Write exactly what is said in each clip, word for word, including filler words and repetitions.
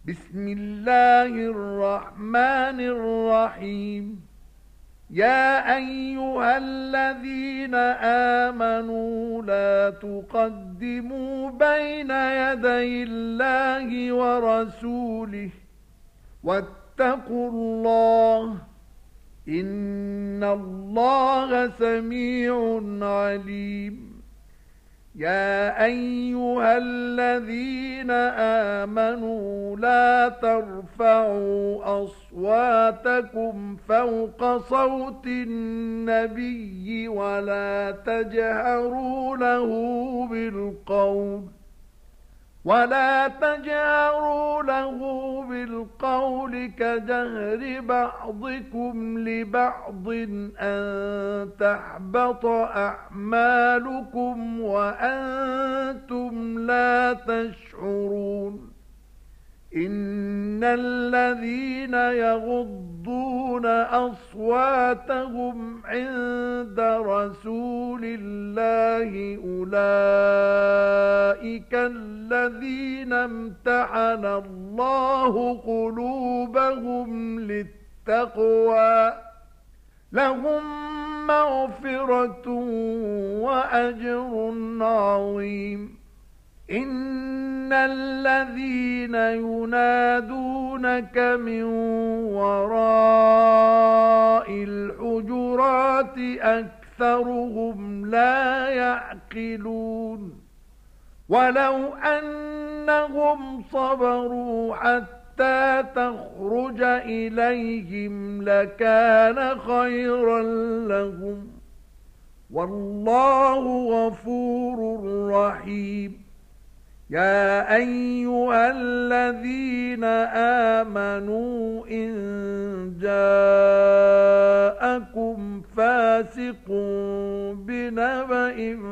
بسم الله الرحمن الرحيم. يا أيها الذين آمنوا لا تقدموا بين يدي الله ورسوله واتقوا الله إن الله سميع عليم. يا أيها الذين آمنوا لا ترفعوا أصواتكم فوق صوت النبي ولا تجهروا له بالقول ولا تجهروا له بالقول كجهر بعضكم لبعض أن تحبط أعمالكم وأنتم لا تشعرون. إن الذين يغضون أصواتهم عند رسول الله أولئك الذين امتحن الله قلوبهم للتقوى لهم مغفرة وأجر عظيم. إن الذين ينادونك من وراء الحجرات أكثرهم لا يعقلون. ولو أنهم صبروا حتى تخرج إليهم لكان خيرا لهم والله غفور رحيم. يا أيها الذين آمنوا إن جاءكم فاسق بنبأ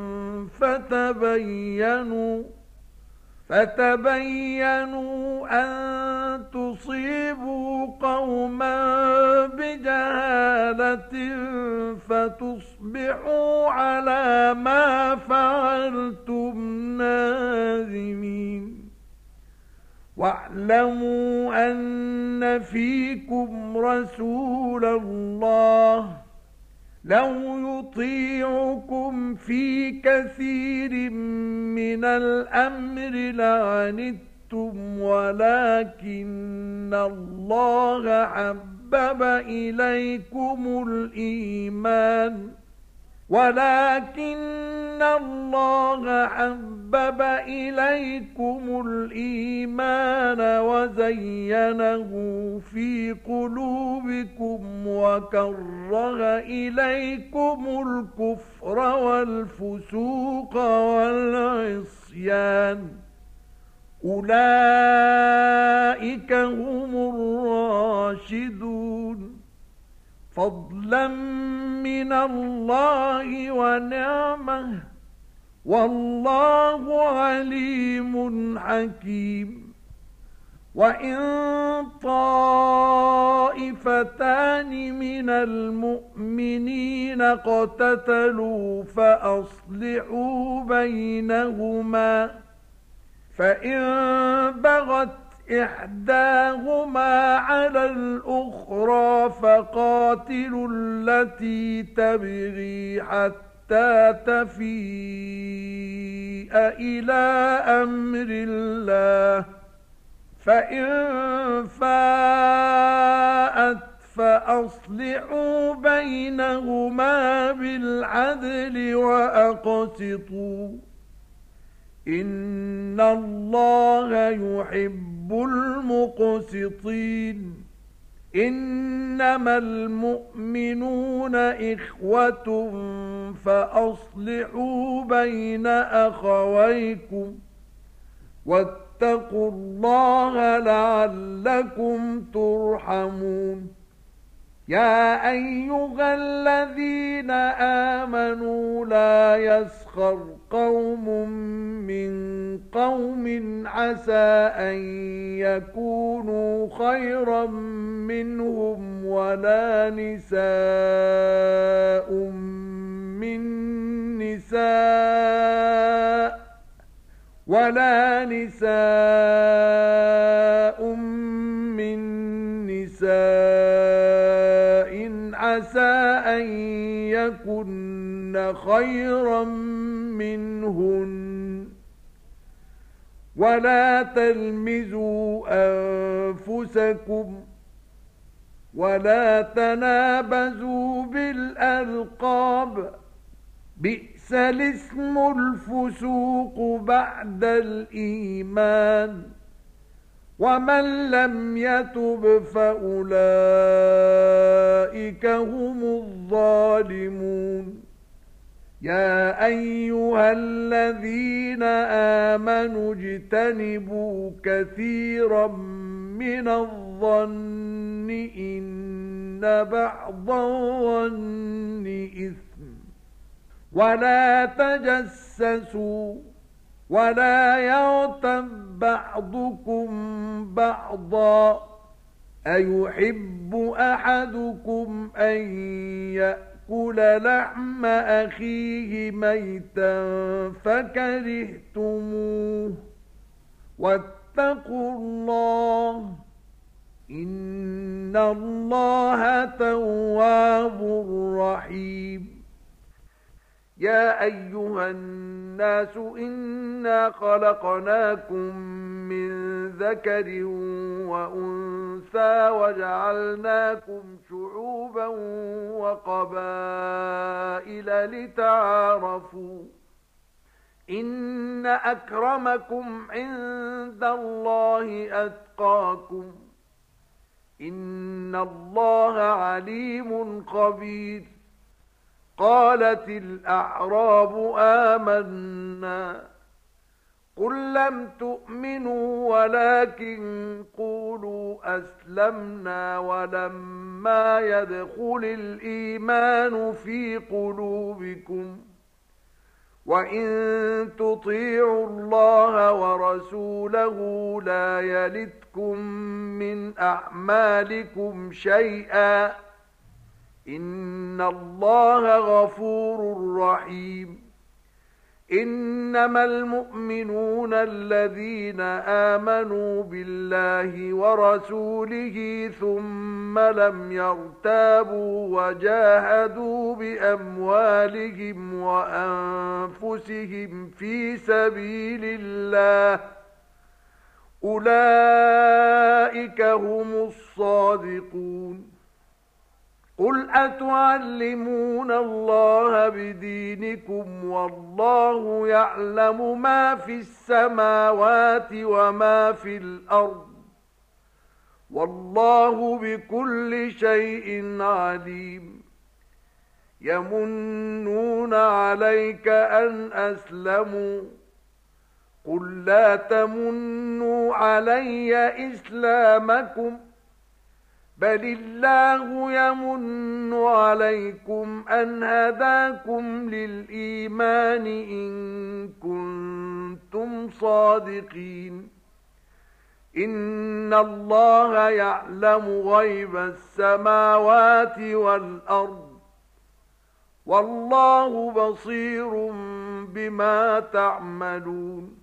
فتبينوا فتبينوا أن تصيبوا قوما بجهالة فتصبحوا على ما فعلتم نادمين. واعلموا أن فيكم رسول الله لو يطيعكم في كثير من الأمر لعنتم ولكن الله حبب إليكم الإيمان ولكن الله حبب إليكم الإيمان وزينه في قلوبكم وكره إليكم الكفر والفسوق والعصيان أولئك هم الراشدون فضلا من الله ونعمه والله عليم حكيم. وإن طائفتان من المؤمنين اقتتلوا فأصلحوا بينهما فإن بغت إحداهما على الأخرى فقاتلوا التي تبغي حتى تفيء إلى أمر الله فإن فاءت فأصلحوا بينهما بالعدل وأقسطوا إن الله يحب المقسطين. إنما المؤمنون إخوة فأصلحوا بين أخويكم واتقوا الله لعلكم ترحمون. يا أيها الذين آمنوا لا يسخر قوم من قوم عسى أن يكونوا خيرا منهم ولا نساء من نساء ولا نساء عسى أن يكن خيرا منهن ولا تلمزوا أنفسكم ولا تنابزوا بالألقاب بئس الاسم الفسوق بعد الإيمان ومن لم يتب فأولئك هم الظالمون يا أيها الذين آمنوا اجتنبوا كثيرا من الظن إن بعض الظن إثم ولا تجسسوا ولا يغتب بعضكم بعضا أيحب أحدكم أن يأكل لحم أخيه ميتا فكرهتموه واتقوا الله إن الله تواب رحيم يا أيها الناس إنا خلقناكم من ذكر وأنثى وجعلناكم شعوبا وقبائل لتعارفوا إن أكرمكم عند الله أتقاكم إن الله عليم خبير قالت الأعراب آمنا قل لم تؤمنوا ولكن قولوا أسلمنا ولما يدخل الإيمان في قلوبكم وإن تطيعوا الله ورسوله لا يلتكم من أعمالكم شيئا إن الله غفور رحيم إنما المؤمنون الذين آمنوا بالله ورسوله ثم لم يرتابوا وجاهدوا بأموالهم وأنفسهم في سبيل الله أولئك هم الصادقون قل أتعلمون الله بدينكم والله يعلم ما في السماوات وما في الأرض والله بكل شيء عليم يمنون عليك أن أسلموا قل لا تمنوا علي إسلامكم بل الله يمن عليكم أن هداكم للإيمان إن كنتم صادقين إن الله يعلم غيب السماوات والأرض والله بصير بما تعملون